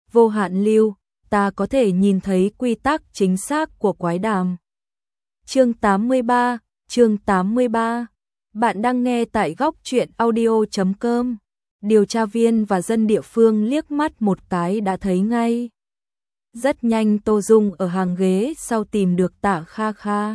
vô hạn lưu, ta có thể nhìn thấy quy tắc chính xác của quái đàm. Chương 83. Bạn đang nghe tại góc truyện audio.com. Điều tra viên và dân địa phương liếc mắt một cái đã thấy ngay. Rất nhanh Tô Dung ở hàng ghế sau tìm được Tạ Kha Kha.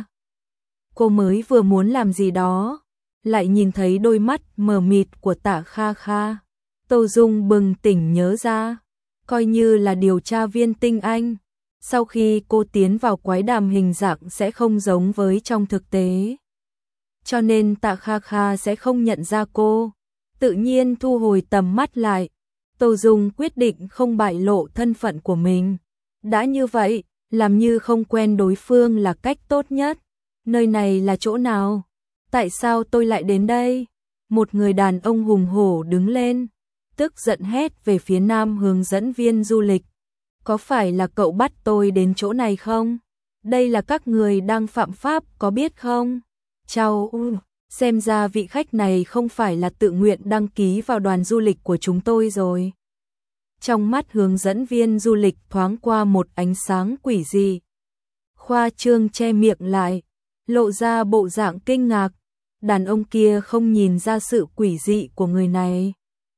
Cô mới vừa muốn làm gì đó, lại nhìn thấy đôi mắt mờ mịt của Tạ Kha Kha. Tô Dung bừng tỉnh nhớ ra, coi như là điều tra viên tinh anh. Sau khi cô tiến vào quái đàm hình dạng sẽ không giống với trong thực tế. Cho nên Tạ Kha Kha sẽ không nhận ra cô, tự nhiên thu hồi tầm mắt lại. Tô Dung quyết định không bại lộ thân phận của mình. Đã như vậy, làm như không quen đối phương là cách tốt nhất. Nơi này là chỗ nào? Tại sao tôi lại đến đây? Một người đàn ông hùng hổ đứng lên, tức giận hét về phía nam hướng dẫn viên du lịch. Có phải là cậu bắt tôi đến chỗ này không? Đây là các người đang phạm pháp có biết không? Chào, xem ra vị khách này không phải là tự nguyện đăng ký vào đoàn du lịch của chúng tôi rồi. Trong mắt hướng dẫn viên du lịch thoáng qua một ánh sáng quỷ dị. Khoa trương che miệng lại, lộ ra bộ dạng kinh ngạc. Đàn ông kia không nhìn ra sự quỷ dị của người này.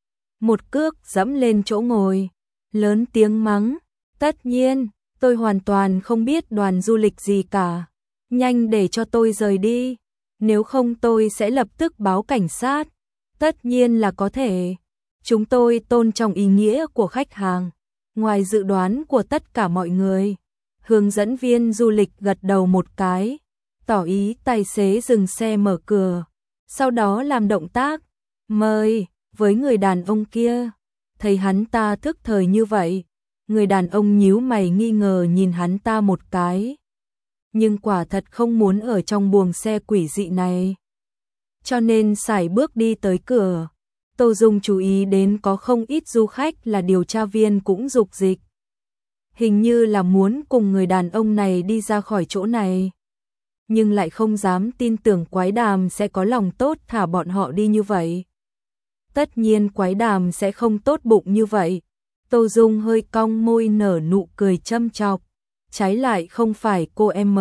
Một cước giẫm lên chỗ ngồi, lớn tiếng mắng. Tất nhiên, tôi hoàn toàn không biết đoàn du lịch gì cả. Nhanh để cho tôi rời đi, nếu không tôi sẽ lập tức báo cảnh sát. Tất nhiên là có thể. Chúng tôi tôn trọng ý nghĩa của khách hàng, ngoài dự đoán của tất cả mọi người. Hướng dẫn viên du lịch gật đầu một cái, tỏ ý tài xế dừng xe mở cửa, sau đó làm động tác mời với người đàn ông kia. Thấy hắn ta thức thời như vậy, người đàn ông nhíu mày nghi ngờ nhìn hắn ta một cái. Nhưng quả thật không muốn ở trong buồng xe quỷ dị này, cho nên sải bước đi tới cửa. Tô Dung chú ý đến có không ít du khách là điều tra viên cũng rục dịch. Hình như là muốn cùng người đàn ông này đi ra khỏi chỗ này, nhưng lại không dám tin tưởng quái đàm sẽ có lòng tốt thả bọn họ đi như vậy. Tất nhiên quái đàm sẽ không tốt bụng như vậy. Tô Dung hơi cong môi nở nụ cười châm chọc. Trái lại không phải cô em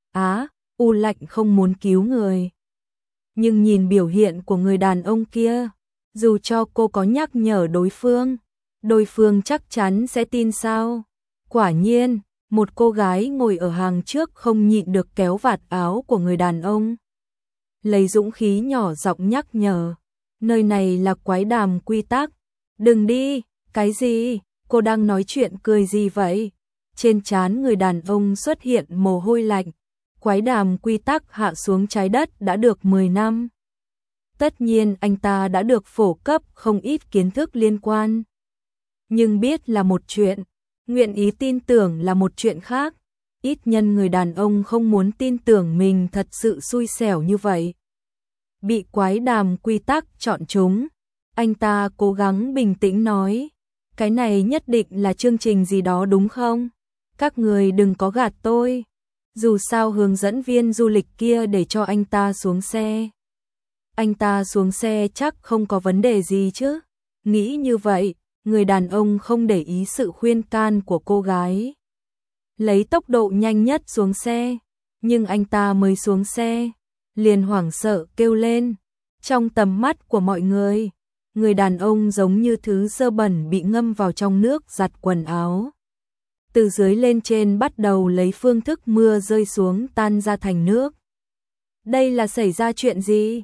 u lạnh không muốn cứu người. Nhưng nhìn biểu hiện của người đàn ông kia, dù cho cô có nhắc nhở đối phương chắc chắn sẽ tin sao. Quả nhiên, một cô gái ngồi ở hàng trước không nhịn được kéo vạt áo của người đàn ông. Lấy dũng khí nhỏ giọng nhắc nhở, nơi này là quái đàm quy tắc. Đừng đi. Cái gì? Cô đang nói chuyện cười gì vậy? Trên trán người đàn ông xuất hiện mồ hôi lạnh. Quái đàm quy tắc hạ xuống trái đất đã được 10 năm. Tất nhiên anh ta đã được phổ cấp không ít kiến thức liên quan. Nhưng biết là một chuyện, nguyện ý tin tưởng là một chuyện khác. Ít nhân người đàn ông không muốn tin tưởng mình thật sự xui xẻo như vậy. Bị quái đàm quy tắc chọn chúng. Anh ta cố gắng bình tĩnh nói, cái này nhất định là chương trình gì đó đúng không? Các người đừng có gạt tôi. Dù sao hướng dẫn viên du lịch kia để cho anh ta xuống xe. Anh ta xuống xe chắc không có vấn đề gì chứ. Nghĩ như vậy, người đàn ông không để ý sự khuyên can của cô gái. Lấy tốc độ nhanh nhất xuống xe. Nhưng anh ta mới xuống xe, liền hoảng sợ kêu lên. Trong tầm mắt của mọi người đàn ông giống như thứ dơ bẩn bị ngâm vào trong nước giặt quần áo. Từ dưới lên trên bắt đầu lấy phương thức mưa rơi xuống tan ra thành nước. Đây là xảy ra chuyện gì?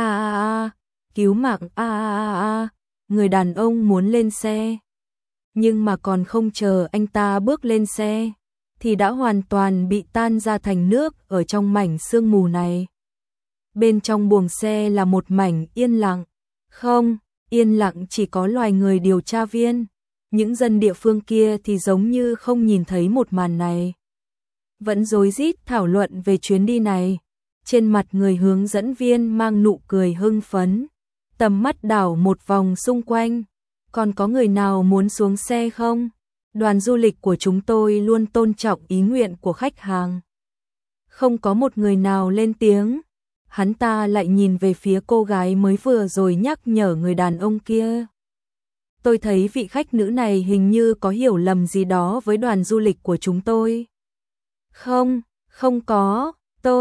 Cứu mạng Người đàn ông muốn lên xe. Nhưng mà còn không chờ anh ta bước lên xe, thì đã hoàn toàn bị tan ra thành nước ở trong mảnh sương mù này. Bên trong buồng xe là một mảnh yên lặng. Không, yên lặng chỉ có loài người điều tra viên. Những dân địa phương kia thì giống như không nhìn thấy một màn này. Vẫn rối rít thảo luận về chuyến đi này. Trên mặt người hướng dẫn viên mang nụ cười hưng phấn. Tầm mắt đảo một vòng xung quanh. Còn có người nào muốn xuống xe không? Đoàn du lịch của chúng tôi luôn tôn trọng ý nguyện của khách hàng. Không có một người nào lên tiếng. Hắn ta lại nhìn về phía cô gái mới vừa rồi nhắc nhở người đàn ông kia. tôi thấy vị khách nữ này hình như có hiểu lầm gì đó với đoàn du lịch của chúng tôi. Không, không có,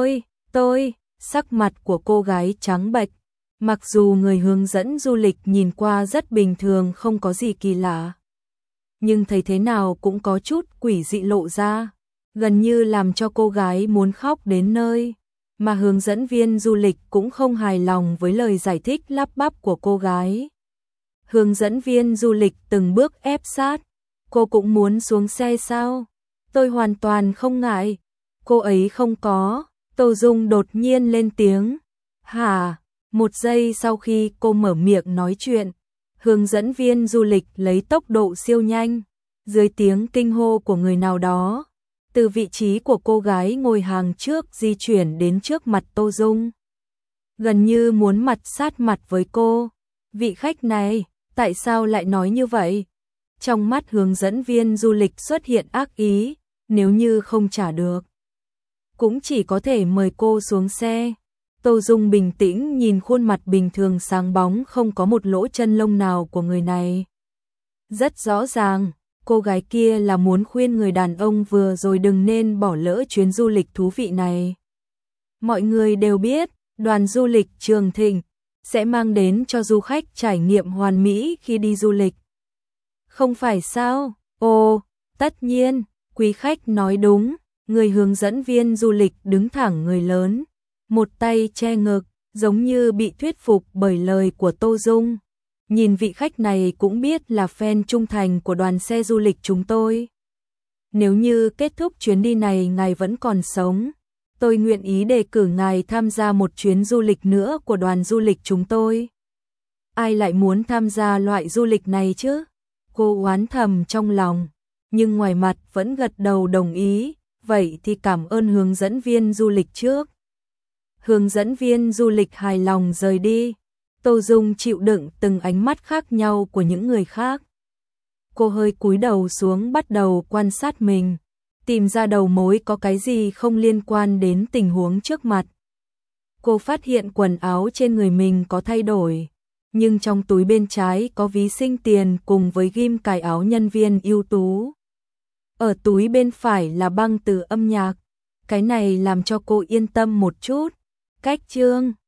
tôi, sắc mặt của cô gái trắng bệch. Mặc dù người hướng dẫn du lịch nhìn qua rất bình thường, không có gì kỳ lạ, nhưng thấy thế nào cũng có chút quỷ dị lộ ra, gần như làm cho cô gái muốn khóc đến nơi. Mà hướng dẫn viên du lịch cũng không hài lòng với lời giải thích lắp bắp của cô gái. Hướng dẫn viên du lịch từng bước ép sát. Cô cũng muốn xuống xe sao? Tôi hoàn toàn không ngại. Cô ấy không có. Tô Dung đột nhiên lên tiếng. Hả? Một giây sau khi cô mở miệng nói chuyện, hướng dẫn viên du lịch lấy tốc độ siêu nhanh, dưới tiếng kinh hô của người nào đó, từ vị trí của cô gái ngồi hàng trước di chuyển đến trước mặt Tô Dung. Gần như muốn mặt sát mặt với cô. Vị khách này, tại sao lại nói như vậy? Trong mắt hướng dẫn viên du lịch xuất hiện ác ý, nếu như không trả được, cũng chỉ có thể mời cô xuống xe. Tô Dung bình tĩnh nhìn khuôn mặt bình thường sáng bóng không có một lỗ chân lông nào của người này. Rất rõ ràng, cô gái kia là muốn khuyên người đàn ông vừa rồi đừng nên bỏ lỡ chuyến du lịch thú vị này. Mọi người đều biết, đoàn du lịch Trường Thịnh sẽ mang đến cho du khách trải nghiệm hoàn mỹ khi đi du lịch. Không phải sao? Ồ, tất nhiên, quý khách nói đúng. Người hướng dẫn viên du lịch đứng thẳng người lớn, một tay che ngực, giống như bị thuyết phục bởi lời của Tô Dung. Nhìn vị khách này cũng biết là fan trung thành của đoàn xe du lịch chúng tôi. Nếu như kết thúc chuyến đi này ngài vẫn còn sống, tôi nguyện ý đề cử ngài tham gia một chuyến du lịch nữa của đoàn du lịch chúng tôi. Ai lại muốn tham gia loại du lịch này chứ? Cô oán thầm trong lòng, nhưng ngoài mặt vẫn gật đầu đồng ý. Vậy thì cảm ơn hướng dẫn viên du lịch trước. Hướng dẫn viên du lịch hài lòng rời đi. Tô Dung chịu đựng từng ánh mắt khác nhau của những người khác. Cô hơi cúi đầu xuống bắt đầu quan sát mình, tìm ra đầu mối có cái gì không liên quan đến tình huống trước mặt. Cô phát hiện quần áo trên người mình có thay đổi, nhưng trong túi bên trái có ví sinh tiền cùng với ghim cài áo nhân viên ưu tú. Ở túi bên phải là băng từ âm nhạc. Cái này làm cho cô yên tâm một chút. Cách chương